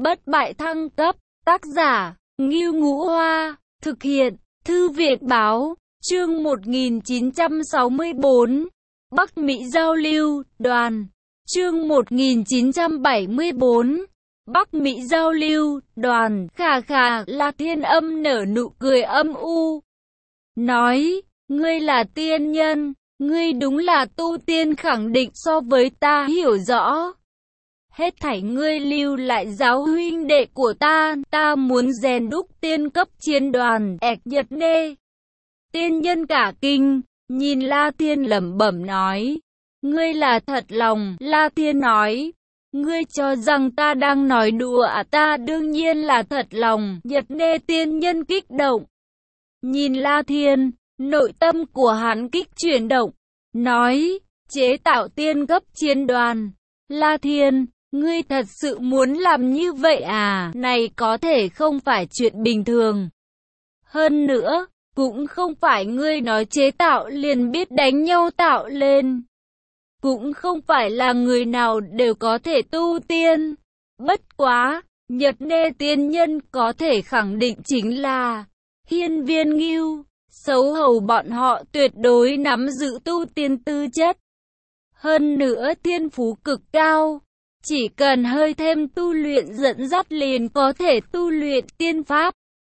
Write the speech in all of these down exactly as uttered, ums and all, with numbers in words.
Bất bại thăng cấp, tác giả, Ngưu Ngũ Hoa, thực hiện, Thư viện Báo, chương một nghìn chín trăm sáu mươi tư, Bắc Mỹ Giao lưu, đoàn, chương một nghìn chín trăm bảy mươi tư, Bắc Mỹ Giao lưu, đoàn, khà khà, La Thiên Âm nở nụ cười âm u, nói, ngươi là tiên nhân, ngươi đúng là tu tiên khẳng định so với ta hiểu rõ. Hết thảy ngươi lưu lại giáo huynh đệ của ta, ta muốn rèn đúc tiên cấp chiến đoàn, ẹc nhật nê. Tiên nhân cả kinh, nhìn La Thiên lẩm bẩm nói, ngươi là thật lòng, La Thiên nói, ngươi cho rằng ta đang nói đùa à, ta đương nhiên là thật lòng, nhật nê tiên nhân kích động. Nhìn La Thiên, nội tâm của hắn kích chuyển động, nói, chế tạo tiên cấp chiến đoàn, La Thiên, ngươi thật sự muốn làm như vậy à? Này có thể không phải chuyện bình thường. Hơn nữa, cũng không phải ngươi nói chế tạo liền biết đánh nhau tạo lên. Cũng không phải là người nào đều có thể tu tiên. Bất quá, Nhật Nê tiên nhân có thể khẳng định chính là Hiên Viên Ngưu, xấu hầu bọn họ tuyệt đối nắm giữ tu tiên tư chất. Hơn nữa thiên phú cực cao. Chỉ cần hơi thêm tu luyện dẫn dắt liền có thể tu luyện tiên pháp.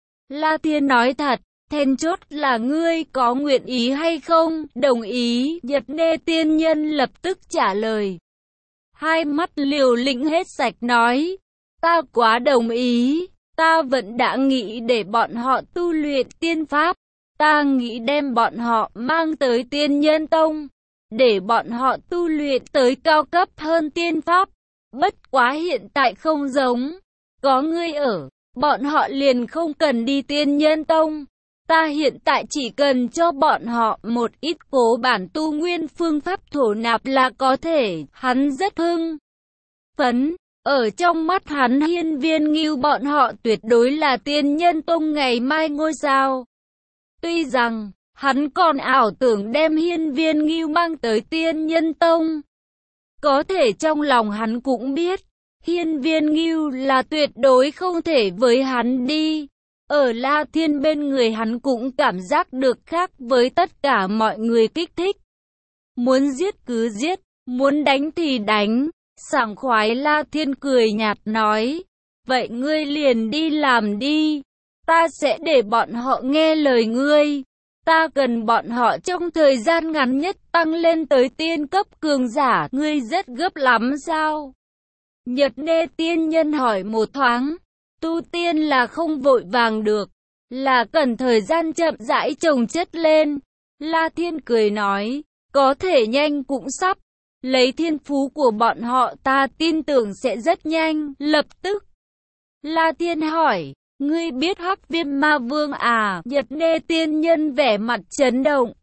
La Thiên nói thật, then chốt là ngươi có nguyện ý hay không? Đồng ý, Nhật Nê tiên nhân lập tức trả lời. Hai mắt liều lĩnh hết sạch nói, ta quá đồng ý, ta vẫn đã nghĩ để bọn họ tu luyện tiên pháp. Ta nghĩ đem bọn họ mang tới tiên nhân tông, để bọn họ tu luyện tới cao cấp hơn tiên pháp. Bất quá hiện tại không giống, có ngươi ở, bọn họ liền không cần đi tiên nhân tông. Ta hiện tại chỉ cần cho bọn họ một ít cố bản tu nguyên phương pháp thổ nạp là có thể. Hắn rất hưng phấn, ở trong mắt hắn Hiên Viên Ngưu bọn họ tuyệt đối là tiên nhân tông ngày mai ngôi sao. Tuy rằng, hắn còn ảo tưởng đem Hiên Viên Ngưu mang tới tiên nhân tông. Có thể trong lòng hắn cũng biết, Hiên Viên Ngưu là tuyệt đối không thể với hắn đi. Ở La Thiên bên người hắn cũng cảm giác được khác với tất cả mọi người kích thích. Muốn giết cứ giết, muốn đánh thì đánh. Sảng khoái La Thiên cười nhạt nói, vậy ngươi liền đi làm đi, ta sẽ để bọn họ nghe lời ngươi. Ta cần bọn họ trong thời gian ngắn nhất tăng lên tới tiên cấp cường giả, ngươi rất gấp lắm sao? Nhật Nê tiên nhân hỏi một thoáng, tu tiên là không vội vàng được, là cần thời gian chậm rãi chồng chất lên. La Thiên cười nói, có thể nhanh cũng sắp, lấy thiên phú của bọn họ ta tin tưởng sẽ rất nhanh, lập tức. La Thiên hỏi, ngươi biết Hắc Viêm Ma Vương à? Nhật Nê tiên nhân vẻ mặt chấn động,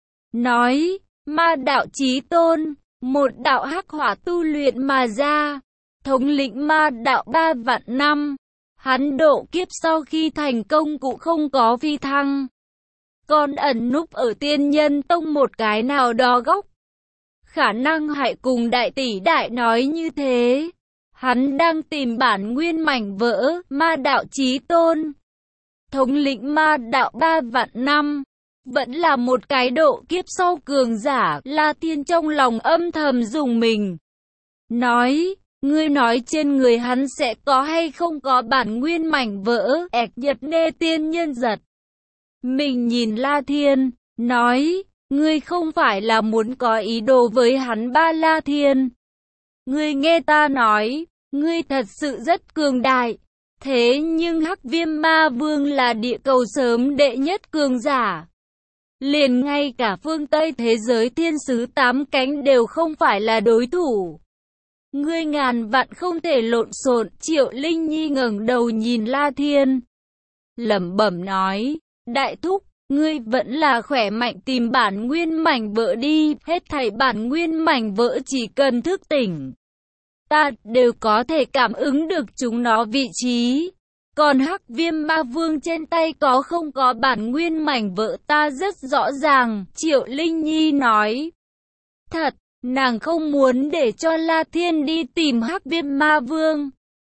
nói, ma đạo chí tôn, một đạo hắc hỏa tu luyện mà ra, thống lĩnh ma đạo ba vạn năm, hắn độ kiếp sau khi thành công cũng không có phi thăng, còn ẩn núp ở tiên nhân tông một cái nào đó góc, khả năng hãy cùng đại tỷ đại nói như thế. Hắn đang tìm bản nguyên mảnh vỡ, ma đạo chí tôn. Thống lĩnh ma đạo ba vạn năm, vẫn là một cái độ kiếp sau cường giả. La Thiên trong lòng âm thầm dùng mình. Nói, ngươi nói trên người hắn sẽ có hay không có bản nguyên mảnh vỡ, ẹc Nhật Nê tiên nhân giật. Mình nhìn La Thiên, nói, ngươi không phải là muốn có ý đồ với hắn ba La Thiên. Ngươi nghe ta nói, ngươi thật sự rất cường đại. Thế nhưng Hắc Viêm Ma Vương là địa cầu sớm đệ nhất cường giả. Liền ngay cả phương Tây thế giới thiên sứ tám cánh đều không phải là đối thủ. Ngươi ngàn vạn không thể lộn xộn. Triệu Linh Nhi ngẩng đầu nhìn La Thiên, lẩm bẩm nói, đại thúc, ngươi vẫn là khỏe mạnh tìm bản nguyên mảnh vỡ đi. Hết thảy bản nguyên mảnh vỡ chỉ cần thức tỉnh, ta đều có thể cảm ứng được chúng nó vị trí. Còn Hắc Viêm Ma Vương trên tay có không có bản nguyên mảnh vỡ ta rất rõ ràng. Triệu Linh Nhi nói, thật, nàng không muốn để cho La Thiên đi tìm Hắc Viêm Ma Vương.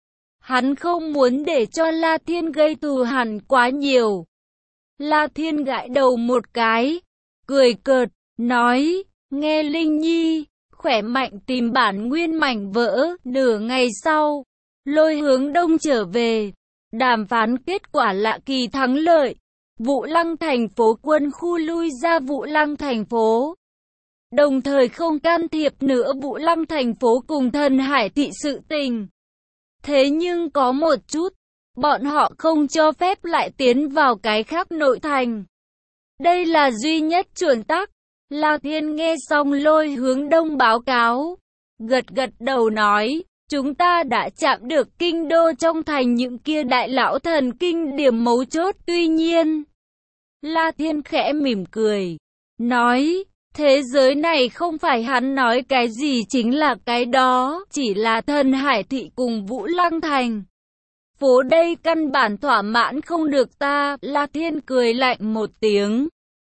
Hắn không muốn để cho La Thiên gây thù hằn quá nhiều. La Thiên gãi đầu một cái, cười cợt, nói, nghe Linh Nhi, khỏe mạnh tìm bản nguyên mảnh vỡ. Nửa ngày sau, Lôi Hướng Đông trở về, đàm phán kết quả lạ kỳ thắng lợi. Vũ Lăng thành phố quân khu lui ra Vũ Lăng thành phố, đồng thời không can thiệp nữa Vũ Lăng thành phố cùng Thần Hải thị sự tình. Thế nhưng có một chút, bọn họ không cho phép lại tiến vào cái khác nội thành. Đây là duy nhất chuẩn tắc. La Thiên nghe xong Lôi Hướng Đông báo cáo, gật gật đầu nói, chúng ta đã chạm được kinh đô trong thành những kia đại lão thần kinh điểm mấu chốt. Tuy nhiên, La Thiên khẽ mỉm cười, nói, thế giới này không phải hắn nói cái gì chính là cái đó, chỉ là Thần Hải thị cùng Vũ Lăng thành phố đây căn bản thỏa mãn không được ta. La Thiên cười lạnh một tiếng,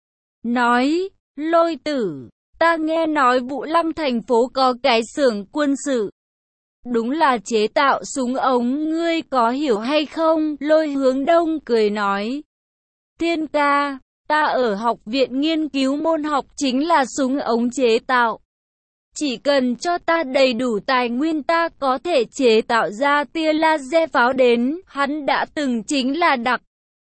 nói, Lôi tử, ta nghe nói Vũ Lăng thành phố có cái xưởng quân sự, đúng là chế tạo súng ống, ngươi có hiểu hay không? Lôi Hướng Đông cười nói, Thiên ca, ta ở học viện nghiên cứu môn học chính là súng ống chế tạo. Chỉ cần cho ta đầy đủ tài nguyên ta có thể chế tạo ra tia laser pháo đến. Hắn đã từng chính là đặc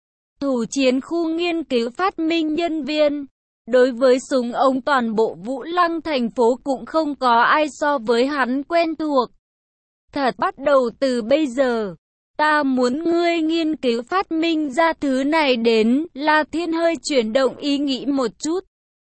thủ chiến khu nghiên cứu phát minh nhân viên. Đối với súng ống toàn bộ Vũ Lăng thành phố cũng không có ai so với hắn quen thuộc. Thật, bắt đầu từ bây giờ, ta muốn ngươi nghiên cứu phát minh ra thứ này đến. La Thiên hơi chuyển động ý nghĩ một chút,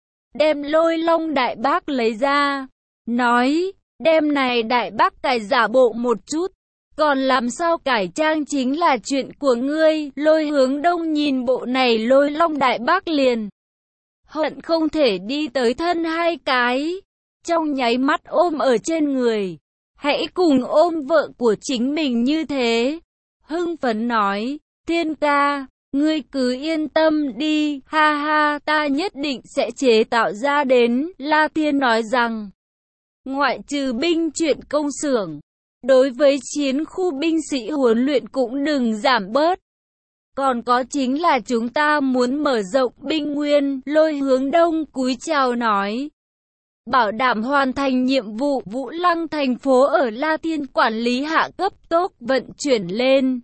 đem Lôi Long Đại Bác lấy ra, nói, đem này Đại Bác cải giả bộ một chút, còn làm sao cải trang chính là chuyện của ngươi. Lôi Hướng Đông nhìn bộ này Lôi Long Đại Bác liền hận không thể đi tới thân hai cái, trong nháy mắt ôm ở trên người. Hãy cùng ôm vợ của chính mình như thế. Hưng phấn nói, Thiên ca, ngươi cứ yên tâm đi, ha ha, ta nhất định sẽ chế tạo ra đến. La Thiên nói rằng, ngoại trừ binh chuyện công xưởng, đối với chiến khu binh sĩ huấn luyện cũng đừng giảm bớt. Còn có chính là chúng ta muốn mở rộng binh nguyên. Lôi Hướng Đông cúi chào nói, bảo đảm hoàn thành nhiệm vụ. Vũ Lăng thành phố ở La Thiên quản lý hạ cấp tốc vận chuyển lên.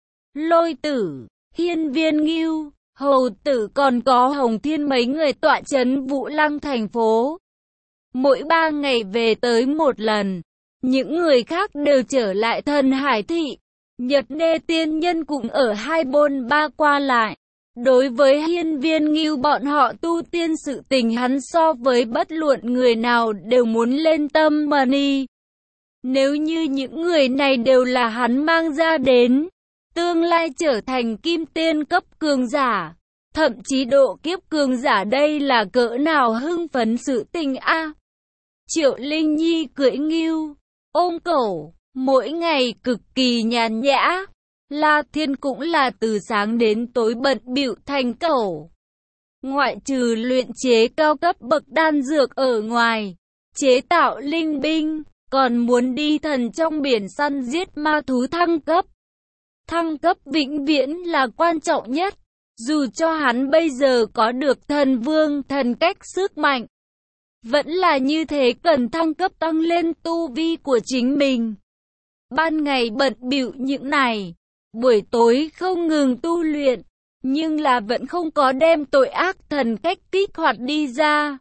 Lôi tử, Hiên Viên Ngưu, Hầu tử còn có Hồng Thiên mấy người tọa trấn Vũ Lăng thành phố. Mỗi ba ngày về tới một lần. Những người khác đều trở lại Thần Hải thị. Nhật Nê tiên nhân cũng ở hai bôn ba qua lại. Đối với Hiên Viên Ngưu bọn họ tu tiên sự tình hắn so với bất luận người nào đều muốn lên tâm money. Nếu như những người này đều là hắn mang ra đến, tương lai trở thành kim tiên cấp cường giả, thậm chí độ kiếp cường giả, đây là cỡ nào hưng phấn sự tình a. À, Triệu Linh Nhi cưỡi ngưu, ôm cẩu, mỗi ngày cực kỳ nhàn nhã. La Thiên cũng là từ sáng đến tối bận bịu thành cẩu. Ngoại trừ luyện chế cao cấp bậc đan dược ở ngoài, chế tạo linh binh, còn muốn đi thần trong biển săn giết ma thú thăng cấp. Thăng cấp vĩnh viễn là quan trọng nhất. Dù cho hắn bây giờ có được thần vương thần cách sức mạnh, vẫn là như thế, cần thăng cấp tăng lên tu vi của chính mình. Ban ngày bận bịu những này, buổi tối không ngừng tu luyện, nhưng là vẫn không có đem tội ác thần cách kích hoạt đi ra.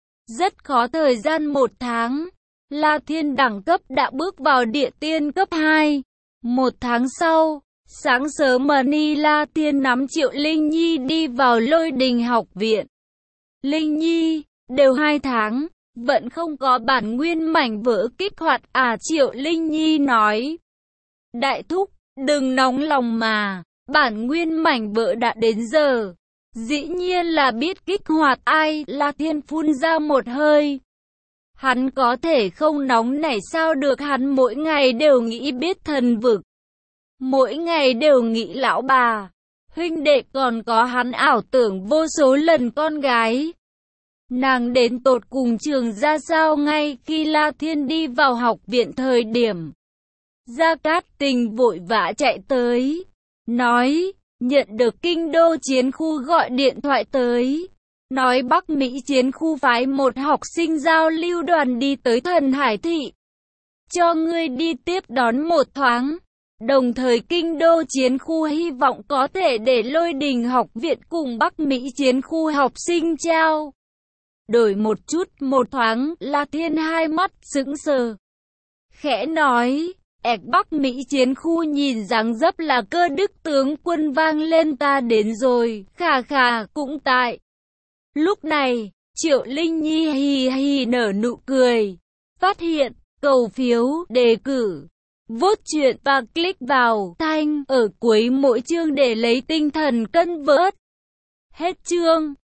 Rất khó, thời gian một tháng, La Thiên đẳng cấp đã bước vào địa tiên cấp hai. Một tháng sau, sáng sớm Mani La Thiên nắm Triệu Linh Nhi đi vào Lôi Đình học viện. Linh Nhi, đều hai tháng, vẫn không có bản nguyên mảnh vỡ kích hoạt à? Triệu Linh Nhi nói. Đại thúc, đừng nóng lòng mà, bản nguyên mảnh vỡ đã đến giờ, dĩ nhiên là biết kích hoạt. Ai? La Thiên phun ra một hơi. Hắn có thể không nóng nảy sao được, hắn mỗi ngày đều nghĩ biết thần vực, mỗi ngày đều nghĩ lão bà, huynh đệ, còn có hắn ảo tưởng vô số lần con gái. Nàng đến tột cùng trường ra sao? Ngay khi La Thiên đi vào học viện thời điểm, Gia Cát Tình vội vã chạy tới, nói, nhận được kinh đô chiến khu gọi điện thoại tới, nói Bắc Mỹ chiến khu phái một học sinh giao lưu đoàn đi tới Thần Hải Thị, cho ngươi đi tiếp đón một thoáng. Đồng thời kinh đô chiến khu hy vọng có thể để Lôi Đình học viện cùng Bắc Mỹ chiến khu học sinh trao đổi một chút một thoáng. La Thiên hai mắt sững sờ, khẽ nói, ẹc Bắc Mỹ chiến khu nhìn dáng dấp là Cơ Đức tướng quân vang lên ta đến rồi, khà khà cũng tại. Lúc này, Triệu Linh Nhi hì hì nở nụ cười, phát hiện, cầu phiếu, đề cử, vote chuyện và click vào thanh ở cuối mỗi chương để lấy tinh thần cân vớt. Hết chương.